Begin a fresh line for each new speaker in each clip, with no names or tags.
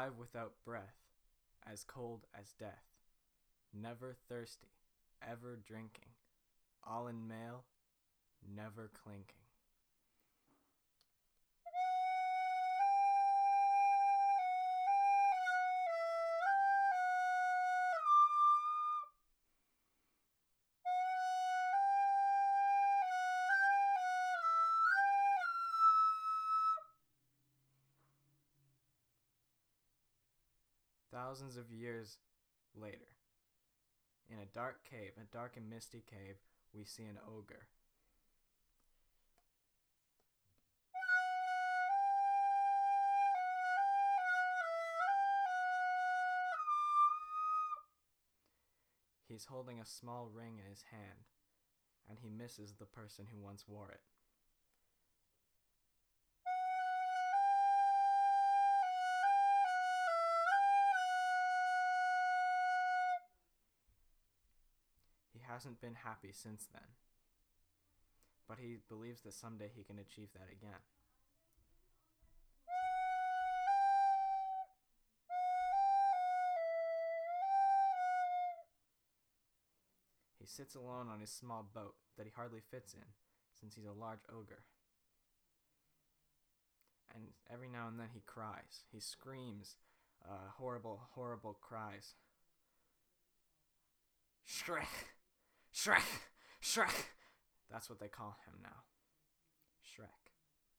alive without breath, as cold as death, never thirsty, ever drinking, all in mail, never clinking. Thousands of years later, in a dark cave, a dark and misty cave, we see an ogre. He's holding a small ring in his hand, and he misses the person who once wore it. He hasn't been happy since then, but he believes that someday he can achieve that again. He sits alone on his small boat that he hardly fits in, since he's a large ogre. And every now and then he cries. He screams horrible, horrible cries. Shrek! Shrek! Shrek! That's what they call him now. Shrek.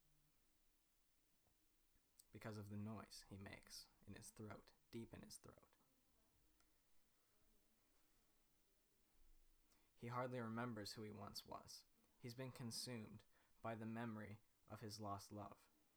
Because of the noise he makes in his throat, deep in his throat. He hardly remembers who he once was. He's been consumed by the memory of his lost love.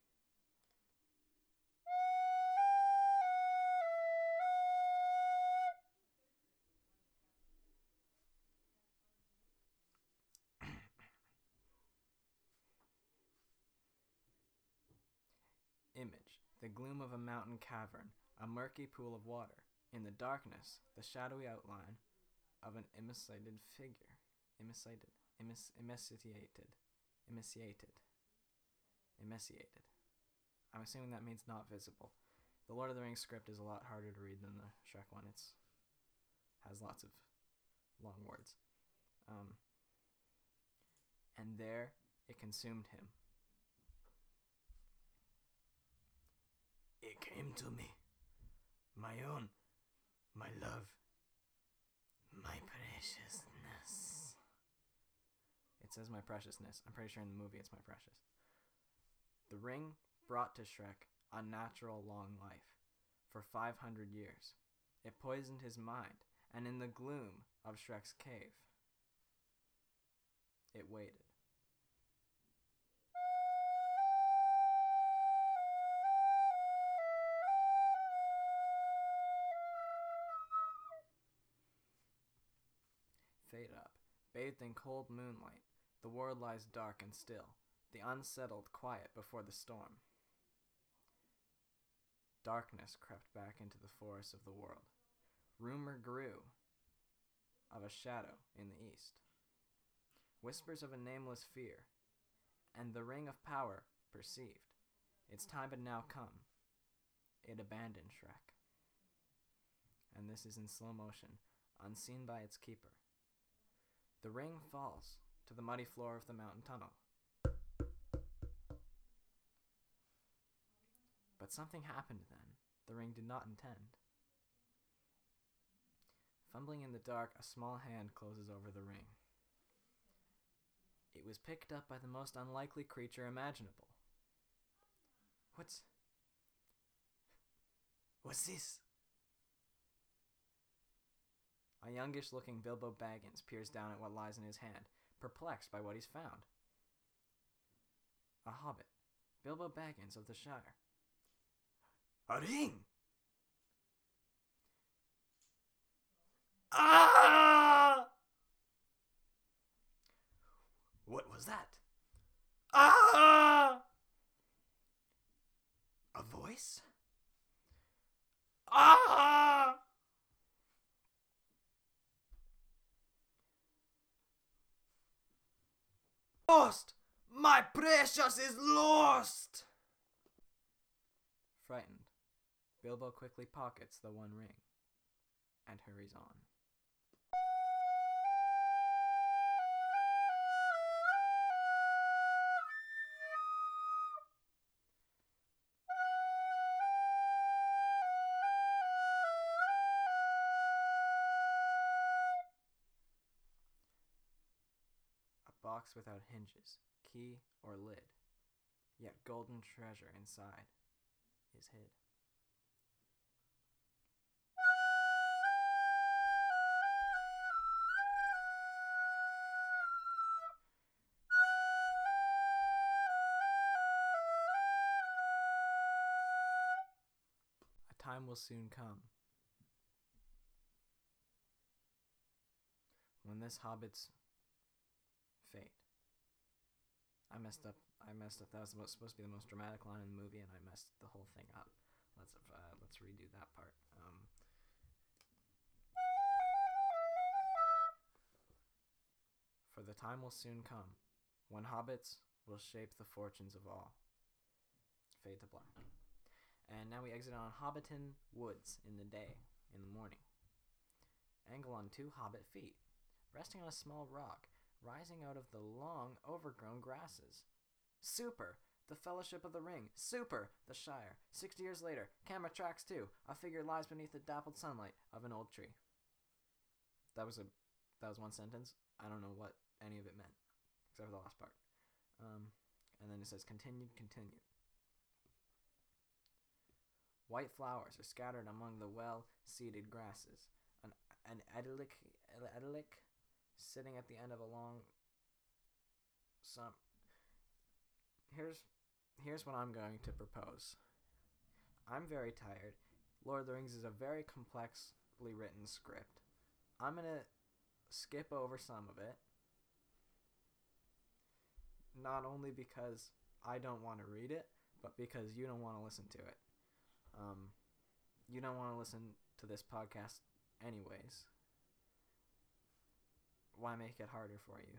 Image, the gloom of a mountain cavern, a murky pool of water. In the darkness, the shadowy outline of an emaciated figure. Emaciated. I'm assuming that means not visible. The Lord of the Rings script is a lot harder to read than the Shrek one. It has lots of long words. And there it consumed him. It came to me. My own. My love. My preciousness. It says my preciousness. I'm pretty sure in the movie it's my precious. The ring brought to Shrek unnatural long life for 500 years. It poisoned his mind, and in the gloom of Shrek's cave, it waited. Fade up. Bathed in cold moonlight, the world lies dark and still, the unsettled quiet before the storm. Darkness crept back into the forests of the world. Rumor grew of a shadow in the east. Whispers of a nameless fear, and the ring of power perceived. Its time had now come. It abandoned Shrek. And this is in slow motion, unseen by its keeper. The ring falls to the muddy floor of the mountain tunnel. But something happened then the ring did not intend. Fumbling in the dark, a small hand closes over the ring. It was picked up by the most unlikely creature imaginable. What's this? A youngish-looking Bilbo Baggins peers down at what lies in his hand, perplexed by what he's found. A hobbit, Bilbo Baggins of the Shire. A ring! Ah! What was that? Ah! A voice? Ah! Lost! My precious is lost! Frightened, Bilbo quickly pockets the One Ring and hurries on. A box without hinges, key, or lid, yet golden treasure inside is hid. A time will soon come when this hobbit's fate. I messed up. That was supposed to be the most dramatic line in the movie, and I messed the whole thing up. Let's redo that part. For the time will soon come when hobbits will shape the fortunes of all. Fade to black. And now we exit on Hobbiton Woods in the day, in the morning. Angle on 2 hobbit feet, resting on a small rock, rising out of the long, overgrown grasses. Super! The Fellowship of the Ring. Super! The Shire. 60 years later, camera tracks 2. A figure lies beneath the dappled sunlight of an old tree. That was one sentence. I don't know what any of it meant, except for the last part. And then it says, continued. White flowers are scattered among the well-seeded grasses. An edilic sitting at the end of a long... Here's what I'm going to propose. I'm very tired. Lord of the Rings is a very complexly written script. I'm going to skip over some of it. Not only because I don't want to read it, but because you don't want to listen to it. You don't want to listen to this podcast anyways. Why make it harder for you?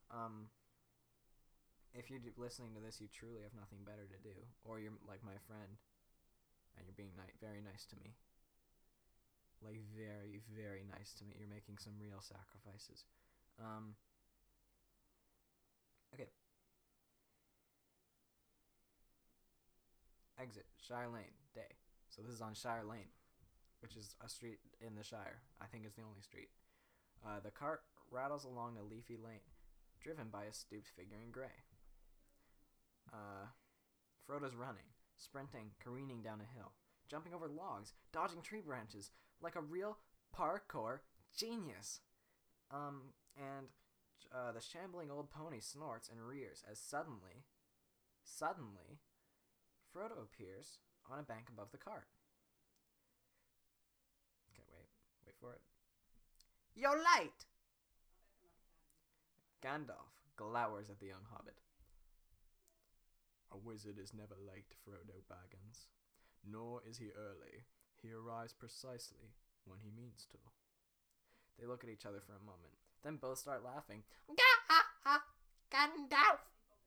If you're listening to this, you truly have nothing better to do, or you're like my friend, and you're being very nice to me. Like, very, very nice to me. You're making some real sacrifices. Okay. Exit, Shire Lane, day. So this is on Shire Lane, which is a street in the Shire. I think it's the only street. The cart rattles along a leafy lane, driven by a stooped figure in gray. Frodo's running, sprinting, careening down a hill, jumping over logs, dodging tree branches, like a real parkour genius. And the shambling old pony snorts and rears as suddenly, Frodo appears on a bank above the cart. Okay, wait for it. You're late! Gandalf glowers at the young hobbit. A wizard is never late, Frodo Baggins. Nor is he early. He arrives precisely when he means to. They look at each other for a moment, then both start laughing. Gandalf!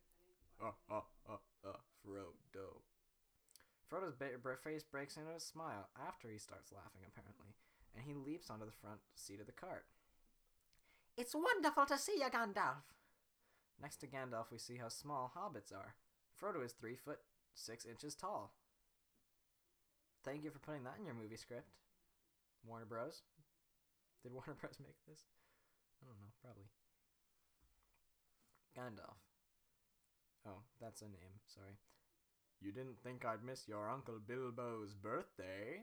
Frodo. Frodo's face breaks into a smile after he starts laughing, apparently, and he leaps onto the front seat of the cart. It's wonderful to see you, Gandalf! Next to Gandalf, we see how small hobbits are. Frodo is 3 foot 6 inches tall. Thank you for putting that in your movie script. Warner Bros. Did Warner Bros. Make this? I don't know, probably. Gandalf. Oh, that's a name, sorry. You didn't think I'd miss your Uncle Bilbo's birthday?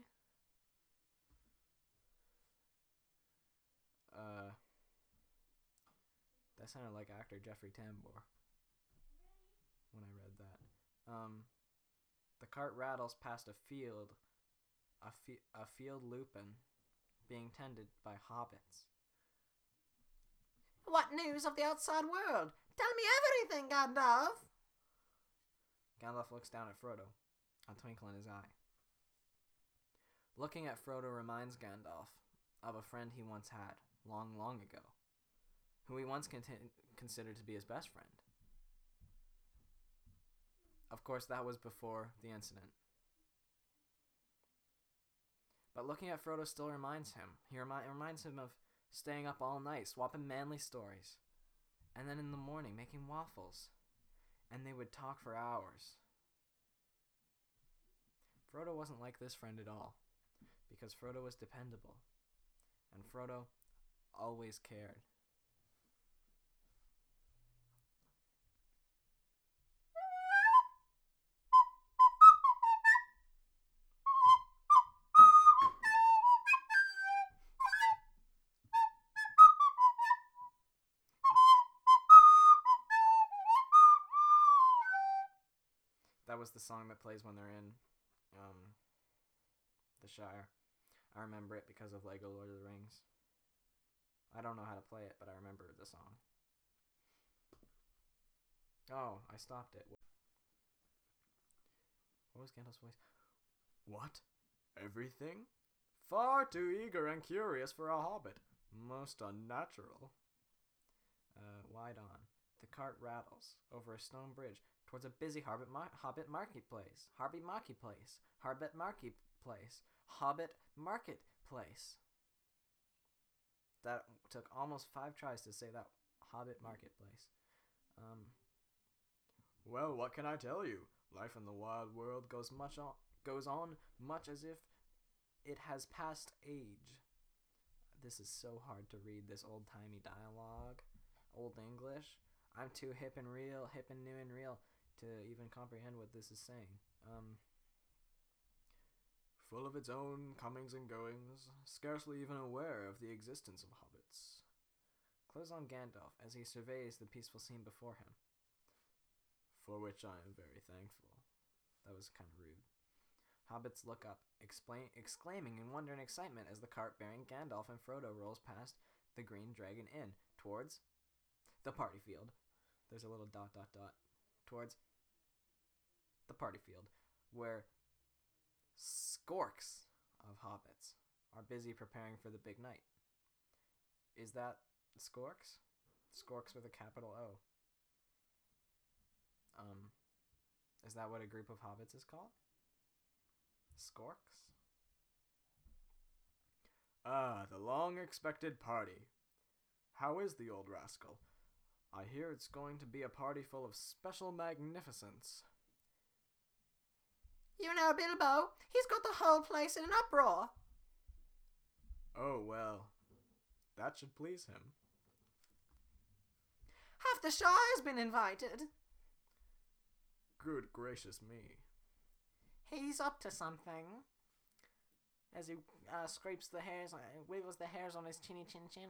That sounded like actor Jeffrey Tambor when I read that. The cart rattles past a field lupin being tended by hobbits. What news of the outside world? Tell me everything, Gandalf! Gandalf looks down at Frodo, a twinkle in his eye. Looking at Frodo reminds Gandalf of a friend he once had, long, long ago, who he once considered to be his best friend. Of course, that was before the incident. But looking at Frodo still reminds him. It reminds him of staying up all night, swapping manly stories. And then in the morning, making waffles. And they would talk for hours. Frodo wasn't like this friend at all. Because Frodo was dependable. And Frodo always cared. That was the song that plays when they're in the Shire. I remember it because of Lego Lord of the Rings. I don't know how to play it, but I remember the song. Oh, I stopped it. What was Gandalf's voice? What? Everything? Far too eager and curious for a hobbit. Most unnatural. Wide on. The cart rattles over a stone bridge towards a busy hobbit marketplace. Hobbit marketplace. Hobbit marketplace. Hobbit marketplace. That took almost 5 tries to say that. Hobbit marketplace. Well, what can I tell you? Life in the wild world goes on much as if it has passed age. This is so hard to read, this old-timey dialogue. Old English. I'm too hip and new and real to even comprehend what this is saying. Full of its own comings and goings, scarcely even aware of the existence of hobbits. Close on Gandalf as he surveys the peaceful scene before him. For which I am very thankful. That was kind of rude. Hobbits look up, exclaiming in wonder and excitement as the cart bearing Gandalf and Frodo rolls past the Green Dragon Inn towards the party field. There's a little ... towards the party field, where skorks of hobbits are busy preparing for the big night. Is that skorks? Skorks with a capital O. Is that what a group of hobbits is called? Skorks? Ah, the long-expected party. How is the old rascal? I hear it's going to be a party full of special magnificence.
You know, Bilbo, he's got the whole place in an uproar.
Oh, well, that should please him.
Half the Shire's been invited.
Good gracious me.
He's up to something. As he scrapes the hairs, wiggles the hairs on his chinny chin chin,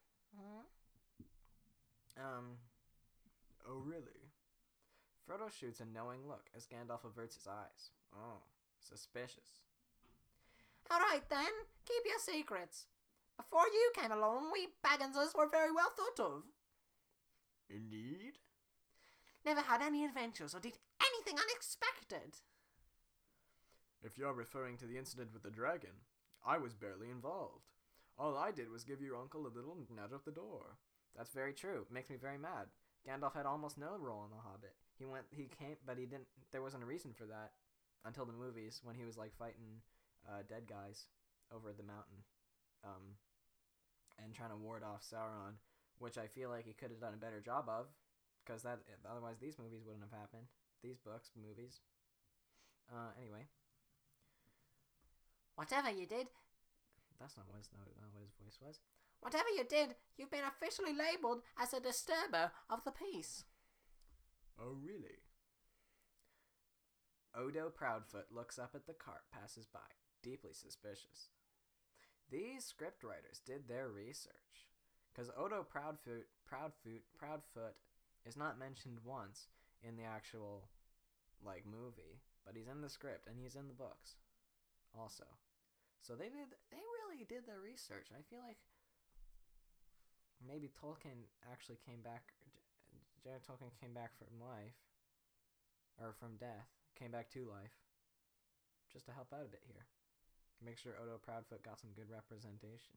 Oh really? Frodo shoots a knowing look as Gandalf averts his eyes. Oh, suspicious.
Alright then, keep your secrets. Before you came along, we Bagginses were very well thought of.
Indeed?
Never had any adventures or did anything unexpected.
If you're referring to the incident with the dragon, I was barely involved. All I did was give your uncle a little nudge at the door. That's very true. It makes me very mad. Gandalf had almost no role in The Hobbit. He came, but he didn't. There wasn't a reason for that until the movies when he was like fighting dead guys over the mountain, and trying to ward off Sauron, which I feel like he could have done a better job of, because otherwise these movies wouldn't have happened. These books, movies. Anyway.
Whatever you did,
That's not what his voice was.
Whatever you did, you've been officially labelled as a disturber of the peace.
Oh, really? Odo Proudfoot looks up at the cart passes by, deeply suspicious. These scriptwriters did their research, because Odo Proudfoot is not mentioned once in the actual movie, but he's in the script and he's in the books also. So they really did their research. I feel like maybe Tolkien actually came back. J.R. Tolkien came back from life, or from death, came back to life, just to help out a bit here. Make sure Odo Proudfoot got some good representation.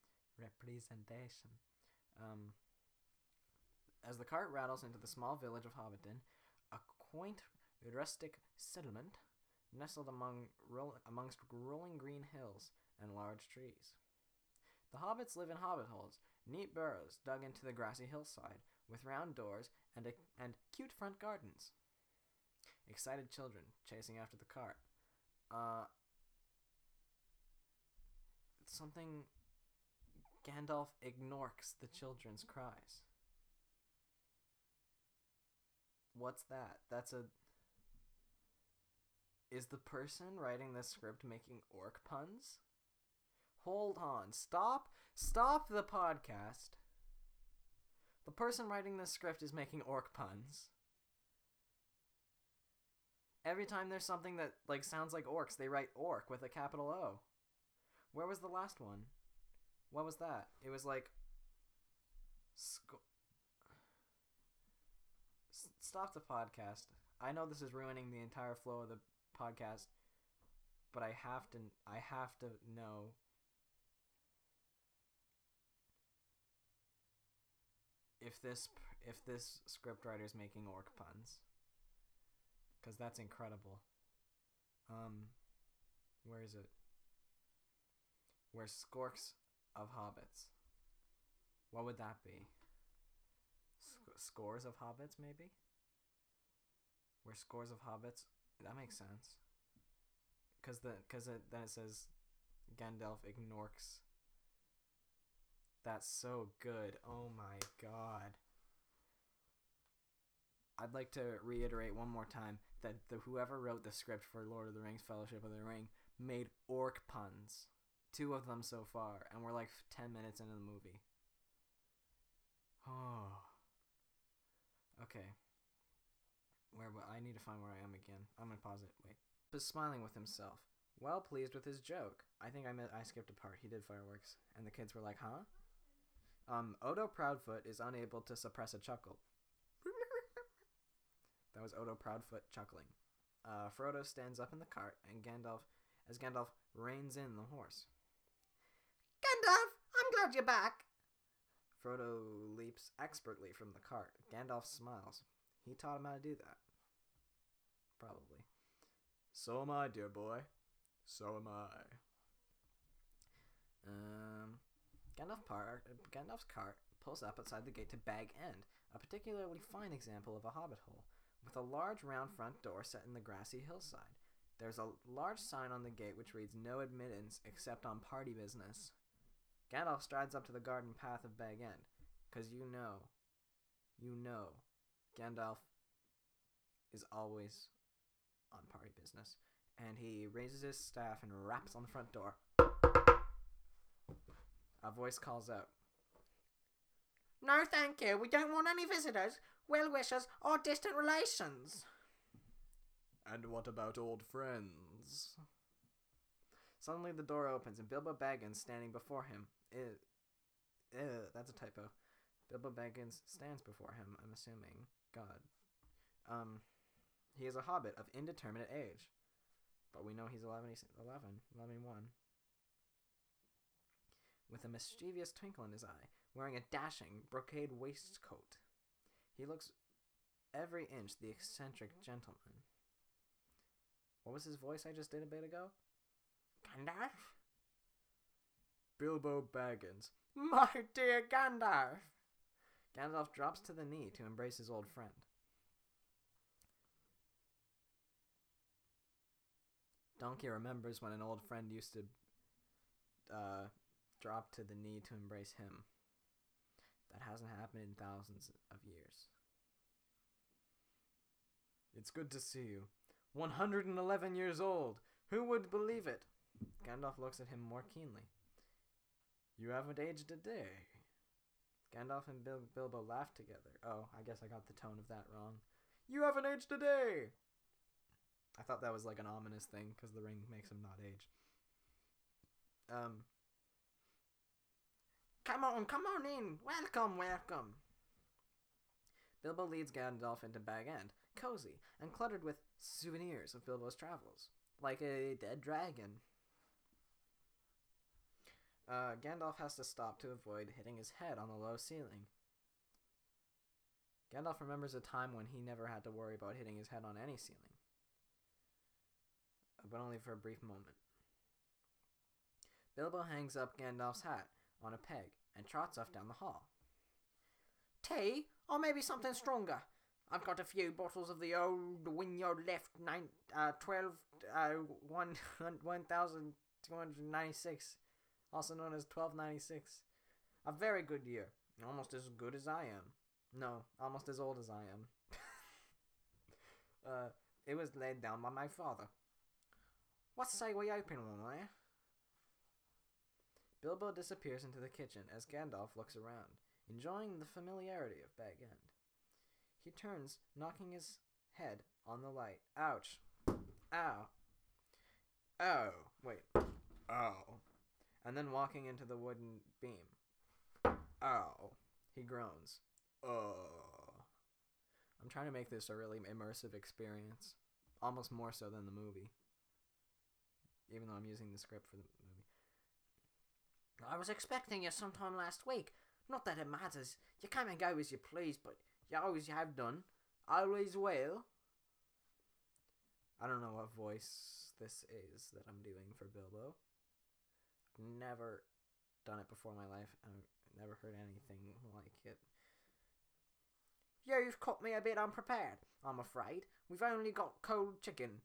As the cart rattles into the small village of Hobbiton, a quaint rustic settlement nestled amongst rolling green hills and large trees. The hobbits live in hobbit holes, neat burrows dug into the grassy hillside, with round doors and cute front gardens. Excited children chasing after the cart. Something. Gandalf ignores the children's cries. What's that? Is the person writing this script making orc puns? Hold on. Stop the podcast. The person writing this script is making orc puns. Every time there's something that sounds like orcs, they write orc with a capital O. Where was the last one? What was that? It was like... Stop the podcast. I know this is ruining the entire flow of the podcast, but I have to know... If this scriptwriter is making orc puns. Because that's incredible. Where is it? Where skorks of hobbits. What would that be? Scores of hobbits, maybe? Where scores of hobbits... That makes sense. Then it says Gandalf ignores. That's so good. Oh my god. I'd like to reiterate one more time that whoever wrote the script for Lord of the Rings Fellowship of the Ring made orc puns. 2 of them so far, and we're 10 minutes into the movie. Oh. Okay. I need to find where I am again. I'm gonna pause it. Wait. He was smiling with himself, well pleased with his joke. I think I skipped a part. He did fireworks, and the kids were like, huh? Odo Proudfoot is unable to suppress a chuckle. That was Odo Proudfoot chuckling. Frodo stands up in the cart, and Gandalf reins in the horse.
Gandalf, I'm glad you're back.
Frodo leaps expertly from the cart. Gandalf smiles. He taught him how to do that. Probably. So am I, dear boy. So am I. Gandalf's cart pulls up outside the gate to Bag End, a particularly fine example of a hobbit hole, with a large round front door set in the grassy hillside. There's a large sign on the gate which reads no admittance except on party business. Gandalf strides up to the garden path of Bag End, because you know, Gandalf is always on party business, and he raises his staff and raps on the front door. A voice calls out,
No thank you, we don't want any visitors, well-wishers, or distant relations.
And what about old friends? Suddenly the door opens and Bilbo Baggins standing before him. That's a typo. Bilbo Baggins stands before him, I'm assuming. God. He is a hobbit of indeterminate age. But we know he's 11, with a mischievous twinkle in his eye, wearing a dashing brocade waistcoat. He looks every inch the eccentric gentleman. What was his voice I just did a bit ago?
Gandalf?
Bilbo Baggins.
My dear Gandalf!
Gandalf drops to the knee to embrace his old friend. Donkey remembers when an old friend used to drop to the knee to embrace him. That hasn't happened in thousands of years. It's good to see you. 111 years old! Who would believe it? Gandalf looks at him more keenly. You haven't aged a day. Gandalf and Bilbo laugh together. Oh, I guess I got the tone of that wrong. You haven't aged a day! I thought that was like an ominous thing, because the ring makes him not age.
Come on in. Welcome.
Bilbo leads Gandalf into Bag End, cozy and cluttered with souvenirs of Bilbo's travels, like a dead dragon. Gandalf has to stop to avoid hitting his head on the low ceiling. Gandalf remembers a time when he never had to worry about hitting his head on any ceiling, but only for a brief moment. Bilbo hangs up Gandalf's hat on a peg and trots off down the hall.
Tea, or maybe something stronger. I've got a few bottles of the old Wynyard left 1296, also known as 1296. A very good year, almost as good as I am. No, almost as old as I am. It was laid down by my father. What say we open one, eh? Bilbo disappears into the kitchen as Gandalf looks around, enjoying the familiarity of Bag End. He turns, knocking his head on the light. Ouch. Ow. Oh. Wait. Oh. And then walking into the wooden beam. Oh. He groans. Oh. I'm trying to make this a really immersive experience. Almost more so than the movie. Even though I'm using the script for the movie. I was expecting you sometime last week. Not that it matters. You come and go as you please, but you always have done. Always will.
I don't know what voice this is that I'm doing for Bilbo. Never done it before in my life. I've never heard anything like it.
You've caught me a bit unprepared, I'm afraid. We've only got cold chicken.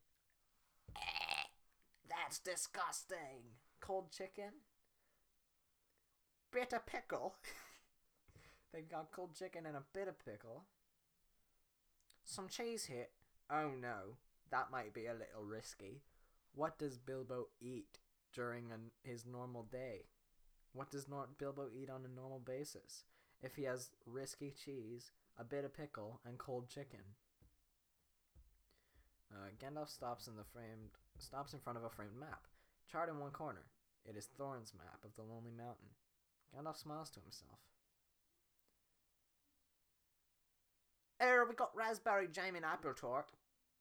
That's disgusting.
Cold chicken?
Bit of pickle.
They've got cold chicken and a bit of pickle.
Some cheese here.
Oh no, that might be a little risky. What does Bilbo eat during his normal day? What does Bilbo eat on a normal basis? If he has risky cheese, a bit of pickle, and cold chicken. Gandalf stops in front of a framed map, charred in one corner. It is Thorin's map of the Lonely Mountain. Gandalf smiles to himself.
Here we got raspberry jam and apple tart.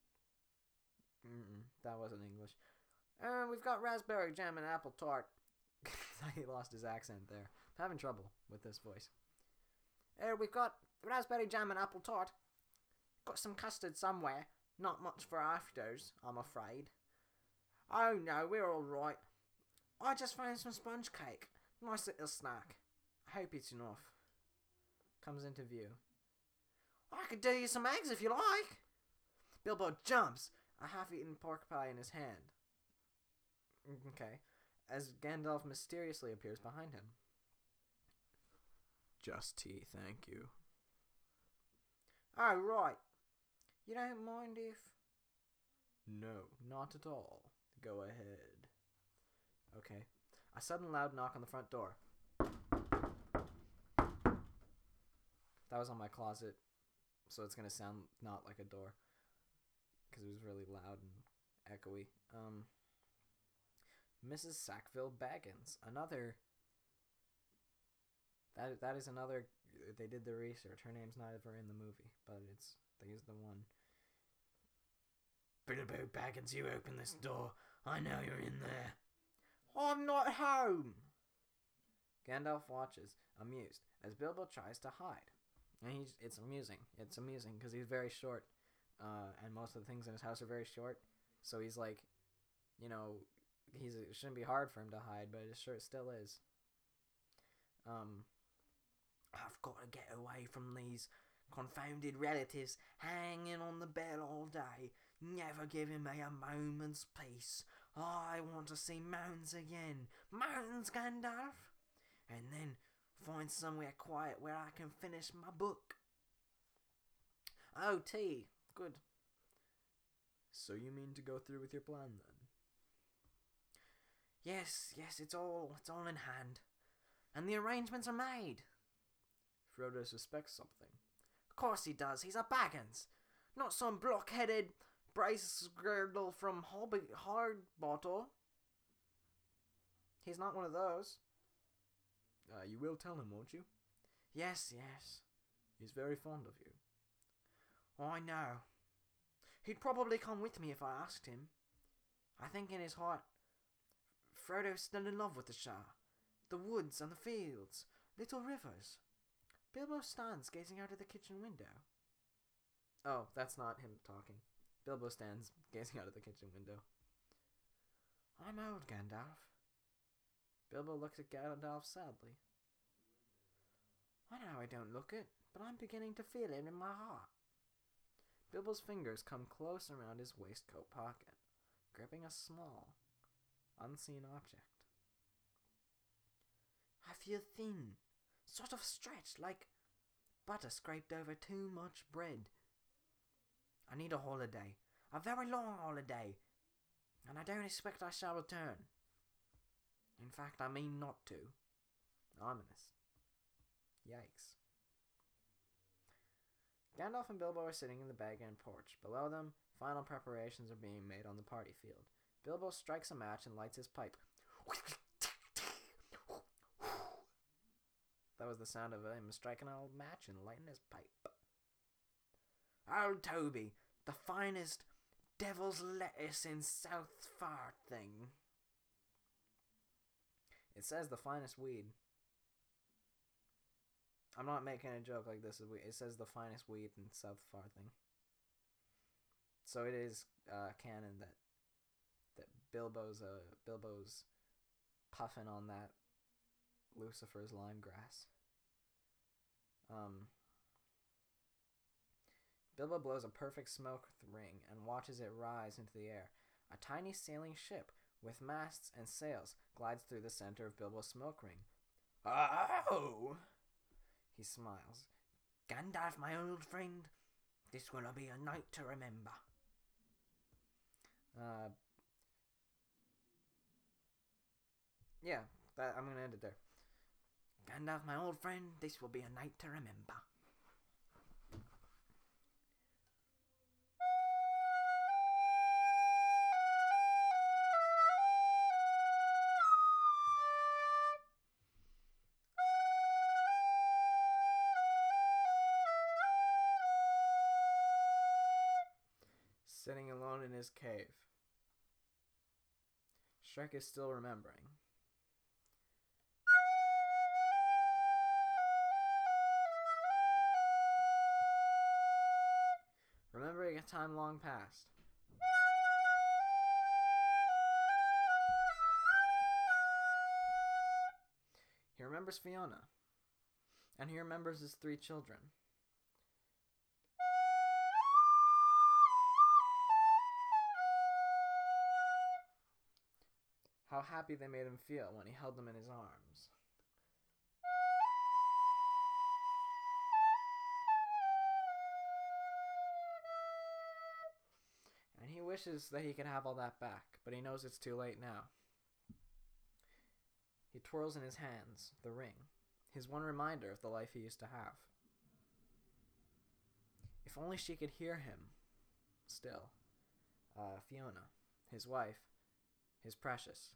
That wasn't English.
We've got raspberry jam and apple tart.
He lost his accent there. I'm having trouble with this voice.
Here we've got raspberry jam and apple tart. Got some custard somewhere. Not much for afters, I'm afraid. Oh no, we're all right. I just found some sponge cake. Nice little snack.
I hope it's enough. Comes into view.
I could do you some eggs if you like.
Bilbo jumps, a half-eaten pork pie in his hand. Okay. As Gandalf mysteriously appears behind him. Just tea, thank you.
Oh, right. You don't mind if...
No, not at all. Go ahead. Okay. A sudden loud knock on the front door. That was on my closet, so it's gonna sound not like a door. Because it was really loud and echoey. Mrs. Sackville Baggins. Another... That is another... They did the research. Her name's not ever in the movie, but they used the one. Bilbo Baggins, you open this door. I know you're in there.
I'm not home.
Gandalf watches, amused, as Bilbo tries to hide. And it's amusing. It's amusing because he's very short, and most of the things in his house are very short. So he's like, it shouldn't be hard for him to hide, but it sure still is.
I've got to get away from these confounded relatives hanging on the bell all day, never giving me a moment's peace. I want to see mountains again. Mountains, Gandalf! And then find somewhere quiet where I can finish my book. Oh, tea. Good.
So you mean to go through with your plan, then?
Yes, it's all in hand. And the arrangements are made.
Frodo suspects something.
Of course he does. He's a Baggins. Not some blockheaded Bracegirdle from Hardbottle. He's not one of those.
You will tell him, won't you?
Yes.
He's very fond of you.
I know. He'd probably come with me if I asked him. I think in his heart, Frodo's still in love with the Shire. The woods and the fields, little rivers. Bilbo stands gazing out of the kitchen window.
Oh, that's not him talking. Bilbo stands gazing out of the kitchen window.
I'm old, Gandalf. Bilbo looks at Gandalf sadly. I know I don't look it, but I'm beginning to feel it in my heart. Bilbo's fingers come close around his waistcoat pocket, gripping a small, unseen object. I feel thin, sort of stretched, like butter scraped over too much bread. I need a holiday, a very long holiday, and I don't expect I shall return. In fact, I mean not to. Ominous. Yikes. Gandalf and Bilbo are sitting in the Bag End porch. Below them, final preparations are being made on the party field. Bilbo strikes a match and lights his pipe. That was the sound of him striking a match and lighting his pipe. Old Toby, the finest devil's lettuce in South Farthing. It says the finest weed. I'm not making a joke like this. It says the finest weed in South Farthing. So it is canon that Bilbo's puffing on that Lucifer's lime grass. Bilbo blows a perfect smoke ring and watches it rise into the air. A tiny sailing ship with masts and sails glides through the center of Bilbo's smoke ring. Oh! He smiles. Gandalf, my old friend, this will be a night to remember. I'm gonna end it there. Gandalf, my old friend, this will be a night to remember. Sitting alone in his cave. Shrek is still remembering. Remembering a time long past. He remembers Fiona. And he remembers his 3 children. How happy they made him feel when he held them in his arms. And he wishes that he could have all that back, but he knows it's too late now. He twirls in his hands the ring, his one reminder of the life he used to have. If only she could hear him. Still. Fiona, his wife, his precious.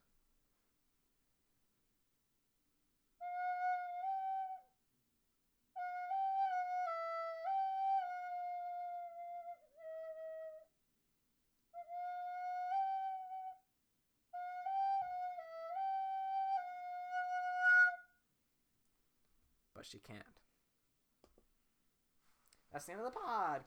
But she can't. That's the end of the pod.